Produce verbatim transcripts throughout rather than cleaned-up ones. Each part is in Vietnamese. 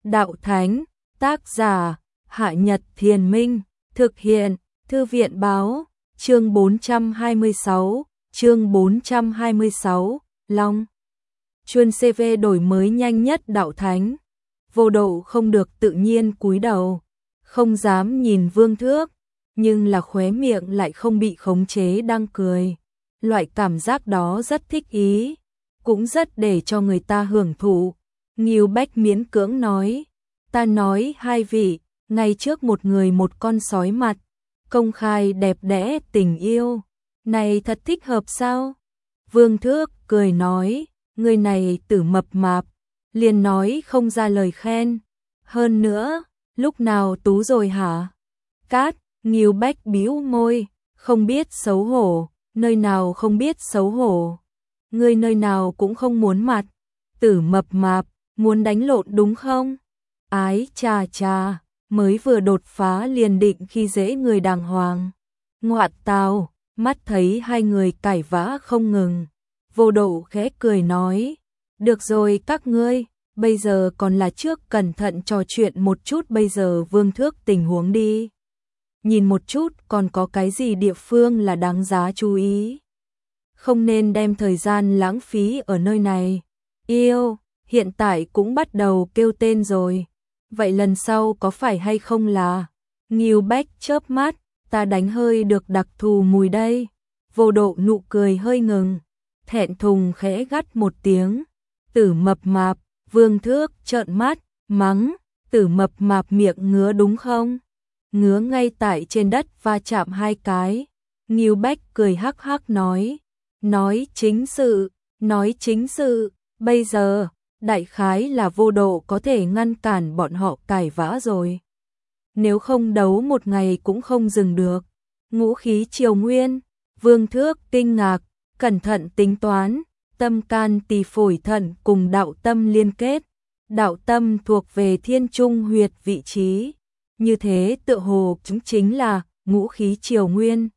Đạo Thánh, tác giả, Hạ Nhật Thiền Minh, thực hiện, Thư viện Báo, chương bốn trăm hai mươi sáu, chương bốn trăm hai mươi sáu, Long. Chuân xê vê đổi mới nhanh nhất Đạo Thánh. Vô Độ không được tự nhiên cúi đầu, không dám nhìn Vương Thước, nhưng là khóe miệng lại không bị khống chế đang cười. Loại cảm giác đó rất thích ý, cũng rất để cho người ta hưởng thụ. Ngưu Bách miễn cưỡng nói, ta nói hai vị, ngay trước một người một con sói mặt, công khai đẹp đẽ tình yêu, này thật thích hợp sao? Vương Thước cười nói, người này tử mập mạp, liền nói không ra lời khen. Hơn nữa, lúc nào tú rồi hả? Cát, Ngưu Bách bĩu môi, không biết xấu hổ, nơi nào không biết xấu hổ. Ngươi nơi nào cũng không muốn mặt, tử mập mạp, muốn đánh lộn đúng không? Ái chà chà, mới vừa đột phá liền định khi dễ người đàng hoàng. Ngoạn tào, mắt thấy hai người cãi vã không ngừng. Vô Độ khẽ cười nói, được rồi các ngươi, bây giờ còn là trước cẩn thận trò chuyện một chút bây giờ Vương Thước tình huống đi. Nhìn một chút còn có cái gì địa phương là đáng giá chú ý. Không nên đem thời gian lãng phí ở nơi này. Yêu, hiện tại cũng bắt đầu kêu tên rồi. Vậy lần sau có phải hay không là? Ngưu Bách chớp mắt, ta đánh hơi được đặc thù mùi đây. Vô Độ nụ cười hơi ngừng, thẹn thùng khẽ gắt một tiếng. Tử mập mạp, Vương Thước trợn mắt, mắng, tử mập mạp miệng ngứa đúng không? Ngứa ngay tại trên đất va chạm hai cái. Ngưu Bách cười hắc hắc nói, nói chính sự, nói chính sự, bây giờ, đại khái là Vô Độ có thể ngăn cản bọn họ cãi vã rồi. Nếu không đấu một ngày cũng không dừng được. Ngũ khí triều nguyên, Vương Thước kinh ngạc, cẩn thận tính toán, tâm can tỳ phổi thận cùng đạo tâm liên kết. Đạo tâm thuộc về thiên trung huyệt vị trí. Như thế tựa hồ chúng chính là ngũ khí triều nguyên.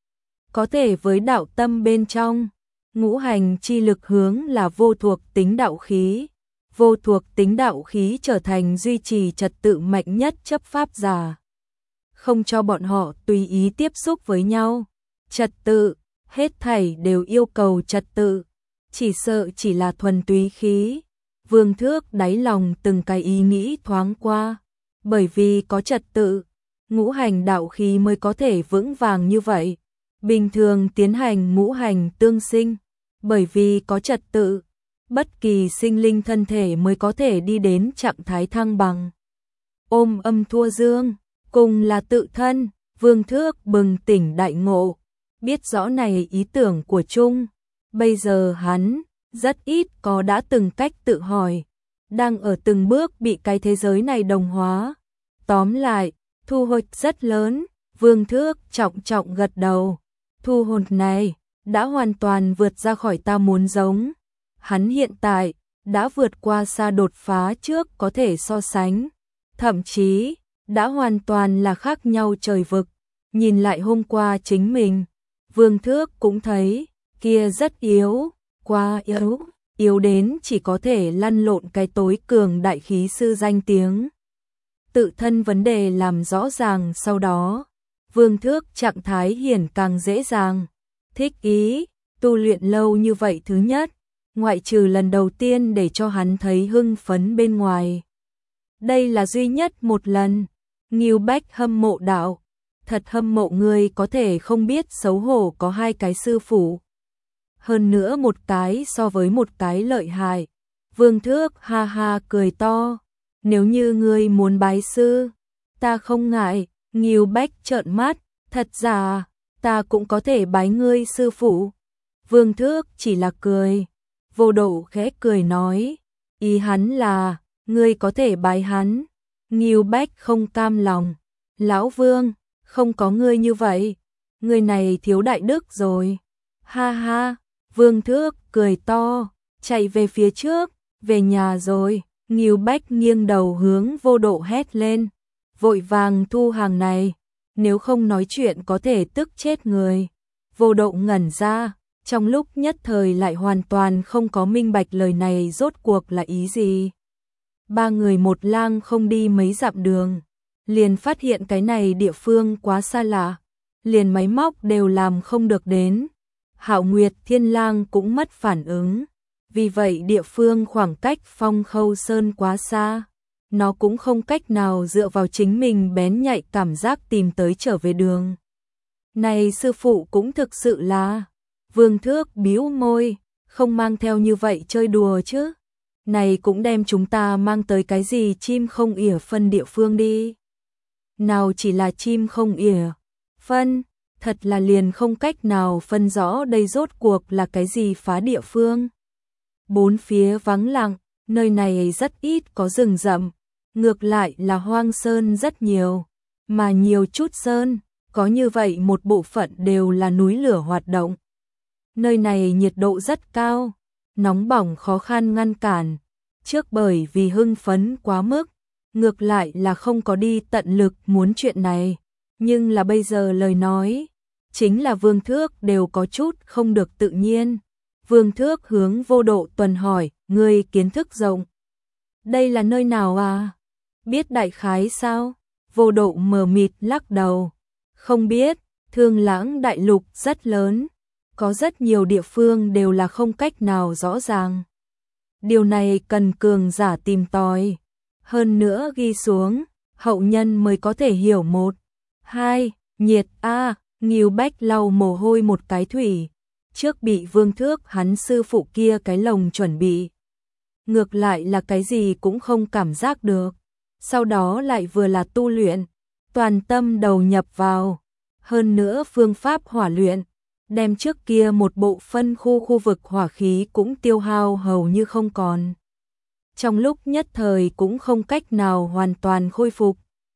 Có thể với đạo tâm bên trong, ngũ hành chi lực hướng là vô thuộc tính đạo khí. Vô thuộc tính đạo khí trở thành duy trì trật tự mạnh nhất chấp pháp giả. Không cho bọn họ tùy ý tiếp xúc với nhau. Trật tự, hết thảy đều yêu cầu trật tự. Chỉ sợ chỉ là thuần túy khí. Vương Thước đáy lòng từng cái ý nghĩ thoáng qua. Bởi vì có trật tự, ngũ hành đạo khí mới có thể vững vàng như vậy. Bình thường tiến hành ngũ hành tương sinh, bởi vì có trật tự, bất kỳ sinh linh thân thể mới có thể đi đến trạng thái thăng bằng. Ôm âm thua dương, cùng là tự thân, Vương Thước bừng tỉnh đại ngộ, biết rõ này ý tưởng của Trung. Bây giờ hắn, rất ít có đã từng cách tự hỏi, đang ở từng bước bị cái thế giới này đồng hóa. Tóm lại, thu hoạch rất lớn, Vương Thước trọng trọng gật đầu. Thu hoạch này, đã hoàn toàn vượt ra khỏi ta muốn giống. Hắn hiện tại, đã vượt qua xa đột phá trước có thể so sánh. Thậm chí, đã hoàn toàn là khác nhau trời vực. Nhìn lại hôm qua chính mình, Vương Thước cũng thấy, kia rất yếu, quá yếu, yếu đến chỉ có thể lăn lộn cái tối cường đại khí sư danh tiếng. Tự thân vấn đề làm rõ ràng sau đó, Vương Thước trạng thái hiển càng dễ dàng. Thích ý, tu luyện lâu như vậy thứ nhất, ngoại trừ lần đầu tiên để cho hắn thấy hưng phấn bên ngoài. Đây là duy nhất một lần. Ngưu Bách hâm mộ đạo, thật hâm mộ người có thể không biết xấu hổ có hai cái sư phụ. Hơn nữa một cái so với một cái lợi hại. Vương Thước ha ha cười to, nếu như ngươi muốn bái sư, ta không ngại. Ngưu Bách trợn mắt, thật ra, ta cũng có thể bái ngươi sư phụ. Vương Thước chỉ là cười. Vô Độ khẽ cười nói, ý hắn là, ngươi có thể bái hắn. Ngưu Bách không cam lòng, lão Vương, không có ngươi như vậy, ngươi này thiếu đại đức rồi. Ha ha, Vương Thước cười to, chạy về phía trước, về nhà rồi. Ngưu Bách nghiêng đầu hướng Vô Độ hét lên, vội vàng thu hàng này, nếu không nói chuyện có thể tức chết người. Vô Độ ngẩn ra, trong lúc nhất thời lại hoàn toàn không có minh bạch lời này rốt cuộc là ý gì. Ba người một lang không đi mấy dặm đường, liền phát hiện cái này địa phương quá xa lạ, liền máy móc đều làm không được đến. Hạo Nguyệt Thiên Lang cũng mất phản ứng, vì vậy địa phương khoảng cách Phong Khâu Sơn quá xa, nó cũng không cách nào dựa vào chính mình bén nhạy cảm giác tìm tới trở về đường. Này sư phụ cũng thực sự là, Vương Thước bĩu môi, không mang theo như vậy chơi đùa chứ. Này cũng đem chúng ta mang tới cái gì chim không ỉa phân địa phương đi. Nào chỉ là chim không ỉa phân, thật là liền không cách nào phân rõ đây rốt cuộc là cái gì phá địa phương. Bốn phía vắng lặng, nơi này rất ít có rừng rậm, ngược lại là hoang sơn rất nhiều, mà nhiều chút sơn, có như vậy một bộ phận đều là núi lửa hoạt động. Nơi này nhiệt độ rất cao, nóng bỏng khó khăn ngăn cản, trước bởi vì hưng phấn quá mức, ngược lại là không có đi tận lực muốn chuyện này, nhưng là bây giờ lời nói, chính là Vương Thước đều có chút không được tự nhiên. Vương Thước hướng Vô Độ Tuần hỏi, ngươi kiến thức rộng. Đây là nơi nào à? Biết đại khái sao? Vô Độ mờ mịt lắc đầu. Không biết, Thương Lãng đại lục rất lớn, có rất nhiều địa phương đều là không cách nào rõ ràng. Điều này cần cường giả tìm tòi. Hơn nữa ghi xuống, hậu nhân mới có thể hiểu một. Hai, nhiệt a, Ngưu Bách lau mồ hôi một cái thủy. Trước bị Vương Thước hắn sư phụ kia cái lồng chuẩn bị. Ngược lại là cái gì cũng không cảm giác được. Sau đó lại vừa là tu luyện, toàn tâm đầu nhập vào. Hơn nữa phương pháp hỏa luyện, đem trước kia một bộ phân khu khu vực hỏa khí cũng tiêu hao hầu như không còn. Trong lúc nhất thời cũng không cách nào hoàn toàn khôi phục.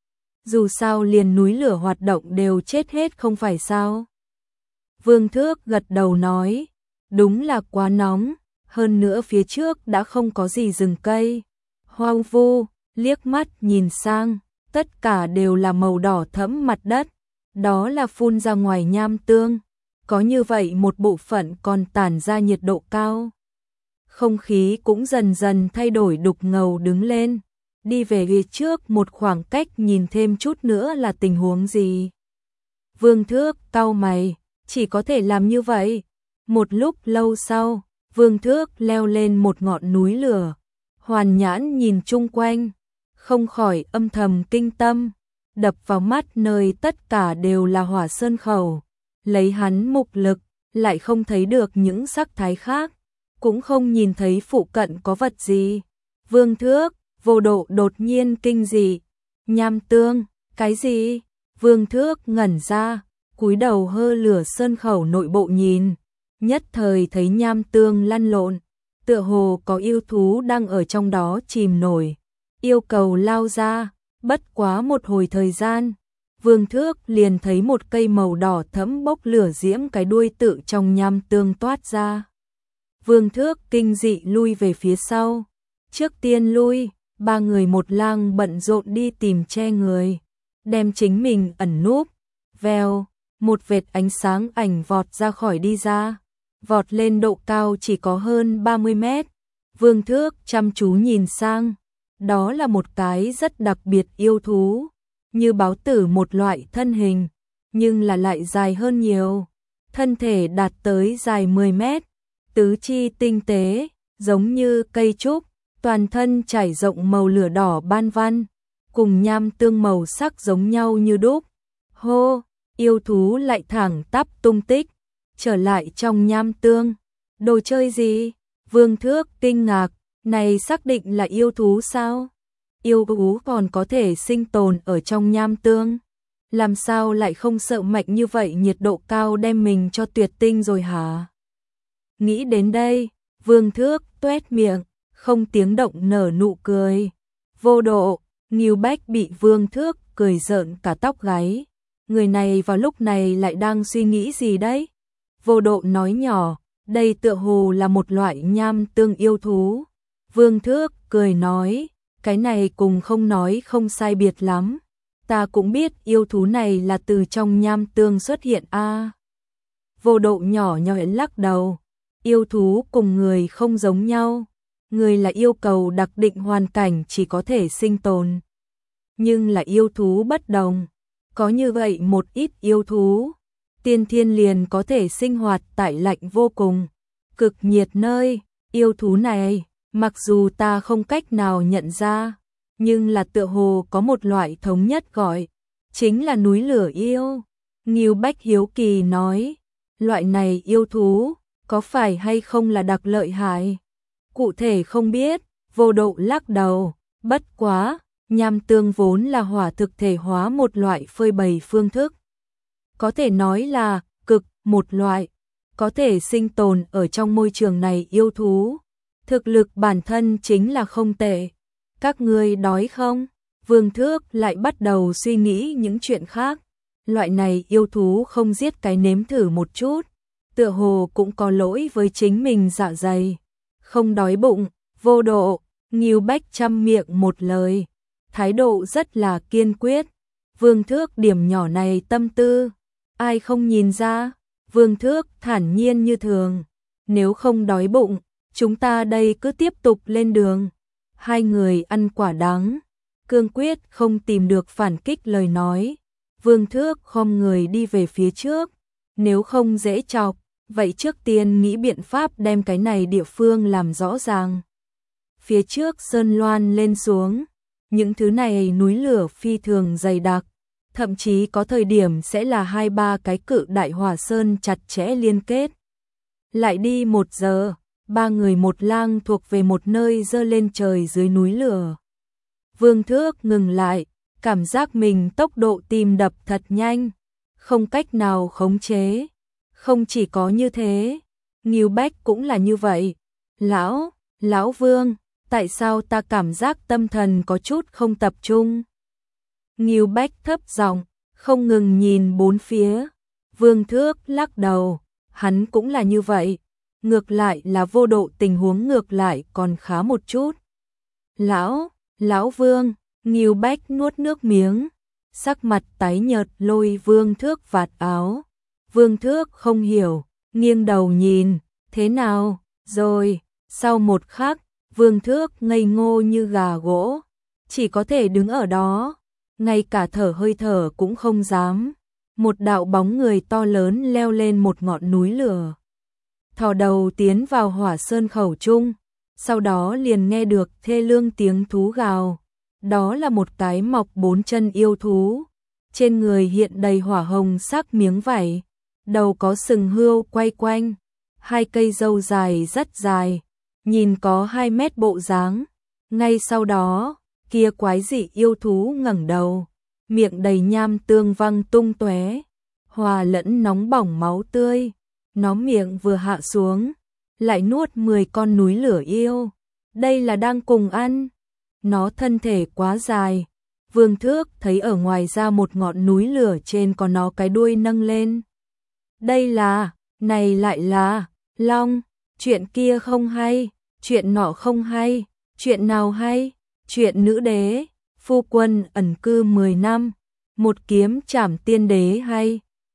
Dù sao liền núi lửa hoạt động đều chết hết không phải sao. Vương Thước gật đầu nói, đúng là quá nóng, hơn nữa phía trước đã không có gì rừng cây. Hoang vu, liếc mắt nhìn sang, tất cả đều là màu đỏ thẫm mặt đất, đó là phun ra ngoài nham tương, có như vậy một bộ phận còn tản ra nhiệt độ cao. Không khí cũng dần dần thay đổi đục ngầu đứng lên, đi về phía trước một khoảng cách nhìn thêm chút nữa là tình huống gì. Vương Thước cau mày, chỉ có thể làm như vậy. Một lúc lâu sau, Vương Thước leo lên một ngọn núi lửa, hoàn nhãn nhìn chung quanh, không khỏi âm thầm kinh tâm, đập vào mắt nơi tất cả đều là hỏa sơn khẩu, lấy hắn mục lực, lại không thấy được những sắc thái khác, cũng không nhìn thấy phụ cận có vật gì. Vương Thước, Vô Độ đột nhiên kinh dị, nham tương, cái gì? Vương Thước ngẩn ra, cúi đầu hơ lửa sơn khẩu nội bộ nhìn, nhất thời thấy nham tương lăn lộn, tựa hồ có yêu thú đang ở trong đó chìm nổi, yêu cầu lao ra, bất quá một hồi thời gian, Vương Thước liền thấy một cây màu đỏ thẫm bốc lửa diễm cái đuôi tự trong nham tương toát ra. Vương Thước kinh dị lui về phía sau, trước tiên lui, ba người một lang bận rộn đi tìm che người, đem chính mình ẩn núp, vèo, một vệt ánh sáng ảnh vọt ra khỏi đi ra, vọt lên độ cao chỉ có hơn ba mươi mét. Vương Thước chăm chú nhìn sang, đó là một cái rất đặc biệt yêu thú, như báo tử một loại thân hình, nhưng là lại dài hơn nhiều, thân thể đạt tới dài mười mét, tứ chi tinh tế, giống như cây trúc, toàn thân trải rộng màu lửa đỏ ban văn, cùng nham tương màu sắc giống nhau như đúc. Hô, yêu thú lại thẳng tắp tung tích, trở lại trong nham tương. Đồ chơi gì? Vương Thước kinh ngạc, này xác định là yêu thú sao? Yêu thú còn có thể sinh tồn ở trong nham tương, làm sao lại không sợ mạnh như vậy, nhiệt độ cao đem mình cho tuyệt tinh rồi hả? Nghĩ đến đây, Vương Thước tuét miệng, không tiếng động nở nụ cười. Vô Độ, Ngưu Bách bị Vương Thước cười rợn cả tóc gáy. Người này vào lúc này lại đang suy nghĩ gì đấy? Vô Độ nói nhỏ, đây tựa hồ là một loại nham tương yêu thú. Vương Thước cười nói, cái này cùng không nói không sai biệt lắm. Ta cũng biết yêu thú này là từ trong nham tương xuất hiện a. À, Vô Độ nhỏ nhoi lắc đầu, yêu thú cùng người không giống nhau. người là yêu cầu đặc định hoàn cảnh chỉ có thể sinh tồn. Nhưng là yêu thú bất đồng. Có như vậy một ít yêu thú, tiên thiên liền có thể sinh hoạt tại lạnh vô cùng, cực nhiệt nơi. Yêu thú này, mặc dù ta không cách nào nhận ra, nhưng là tựa hồ có một loại thống nhất gọi, chính là núi lửa yêu. Ngưu Bách hiếu kỳ nói, loại này yêu thú, có phải hay không là đặc lợi hại? Cụ thể không biết, Vô Độ lắc đầu, bất quá, nham tương vốn là hỏa thực thể hóa một loại phơi bày phương thức. Có thể nói là, cực, một loại, có thể sinh tồn ở trong môi trường này yêu thú. Thực lực bản thân chính là không tệ. Các ngươi đói không? Vương Thước lại bắt đầu suy nghĩ những chuyện khác. Loại này yêu thú không giết cái nếm thử một chút, tựa hồ cũng có lỗi với chính mình dạ dày. Không đói bụng, Vô Độ, Ngưu Bách chăm miệng một lời, thái độ rất là kiên quyết. Vương Thước điểm nhỏ này tâm tư, ai không nhìn ra? Vương Thước thản nhiên như thường, nếu không đói bụng, chúng ta đây cứ tiếp tục lên đường. Hai người ăn quả đắng, cương quyết không tìm được phản kích lời nói. Vương Thước khom người đi về phía trước, nếu không dễ chọc, vậy trước tiên nghĩ biện pháp đem cái này địa phương làm rõ ràng. Phía trước sơn loan lên xuống, những thứ này núi lửa phi thường dày đặc, thậm chí có thời điểm sẽ là hai ba cái cự đại hỏa sơn chặt chẽ liên kết. Lại đi một giờ, ba người một lang thuộc về một nơi dơ lên trời dưới núi lửa. Vương Thước ngừng lại, cảm giác mình tốc độ tim đập thật nhanh, không cách nào khống chế. Không chỉ có như thế, Ngưu Bách cũng là như vậy. Lão, Lão Vương, tại sao ta cảm giác tâm thần có chút không tập trung? Ngưu Bách thấp giọng, không ngừng nhìn bốn phía. Vương Thước lắc đầu, hắn cũng là như vậy. Ngược lại là Vô Độ tình huống ngược lại còn khá một chút. Lão, Lão Vương, Ngưu Bách nuốt nước miếng, sắc mặt tái nhợt lôi Vương Thước vạt áo. Vương Thước không hiểu, nghiêng đầu nhìn, thế nào, rồi, sau một khắc, Vương Thước ngây ngô như gà gỗ, chỉ có thể đứng ở đó, ngay cả thở hơi thở cũng không dám. Một đạo bóng người to lớn leo lên một ngọn núi lửa, thò đầu tiến vào hỏa sơn khẩu trung, sau đó liền nghe được thê lương tiếng thú gào. Đó là một cái mọc bốn chân yêu thú, trên người hiện đầy hỏa hồng sắc miếng vảy, đầu có sừng hươu quay quanh, hai cây râu dài rất dài, nhìn có hai mét bộ dáng. Ngay sau đó, kia quái dị yêu thú ngẩng đầu, miệng đầy nham tương văng tung tóe, hòa lẫn nóng bỏng máu tươi. Nó miệng vừa hạ xuống, lại nuốt mười con núi lửa yêu. Đây là đang cùng ăn. Nó thân thể quá dài, Vương Thước thấy ở ngoài ra một ngọn núi lửa trên có nó cái đuôi nâng lên. Đây là, này lại là, long, chuyện kia không hay, chuyện nọ không hay, chuyện nào hay, chuyện nữ đế, phu quân ẩn cư mười năm, một kiếm trảm tiên đế hay.